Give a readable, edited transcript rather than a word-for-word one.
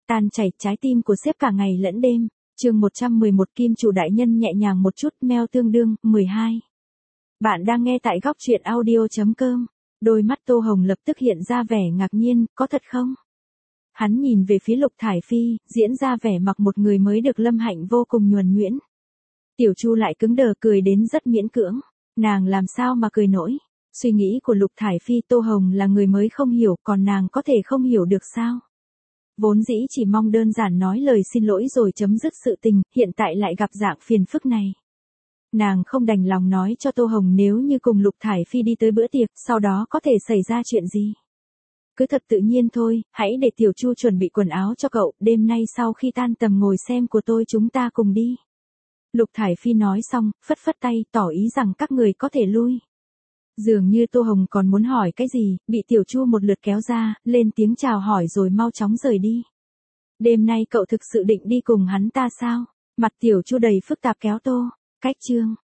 tan chảy trái tim của sếp cả ngày lẫn đêm. Chương 111 Kim chủ đại nhân nhẹ nhàng một chút, mail tương đương, 12. Bạn đang nghe tại góc truyện audio.com. Đôi mắt Tô Hồng lập tức hiện ra vẻ ngạc nhiên, có thật không? Hắn nhìn về phía Lục Thải Phi, diễn ra vẻ mặc một người mới được Lâm Hạnh vô cùng nhuần nhuyễn. Tiểu Chu lại cứng đờ cười đến rất miễn cưỡng. Nàng làm sao mà cười nổi? Suy nghĩ của Lục Thải Phi Tô Hồng là người mới không hiểu, còn nàng có thể không hiểu được sao? Vốn dĩ chỉ mong đơn giản nói lời xin lỗi rồi chấm dứt sự tình, hiện tại lại gặp dạng phiền phức này. Nàng không đành lòng nói cho Tô Hồng nếu như cùng Lục Thải Phi đi tới bữa tiệc, sau đó có thể xảy ra chuyện gì. Cứ thật tự nhiên thôi, hãy để Tiểu Chu chuẩn bị quần áo cho cậu, đêm nay sau khi tan tầm ngồi xem của tôi chúng ta cùng đi. Lục Thải Phi nói xong, phất phất tay, tỏ ý rằng các người có thể lui. Dường như Tô Hồng còn muốn hỏi cái gì, bị Tiểu Chu một lượt kéo ra, lên tiếng chào hỏi rồi mau chóng rời đi. Đêm nay cậu thực sự định đi cùng hắn ta sao? Mặt Tiểu Chu đầy phức tạp kéo Tô. Cách chương.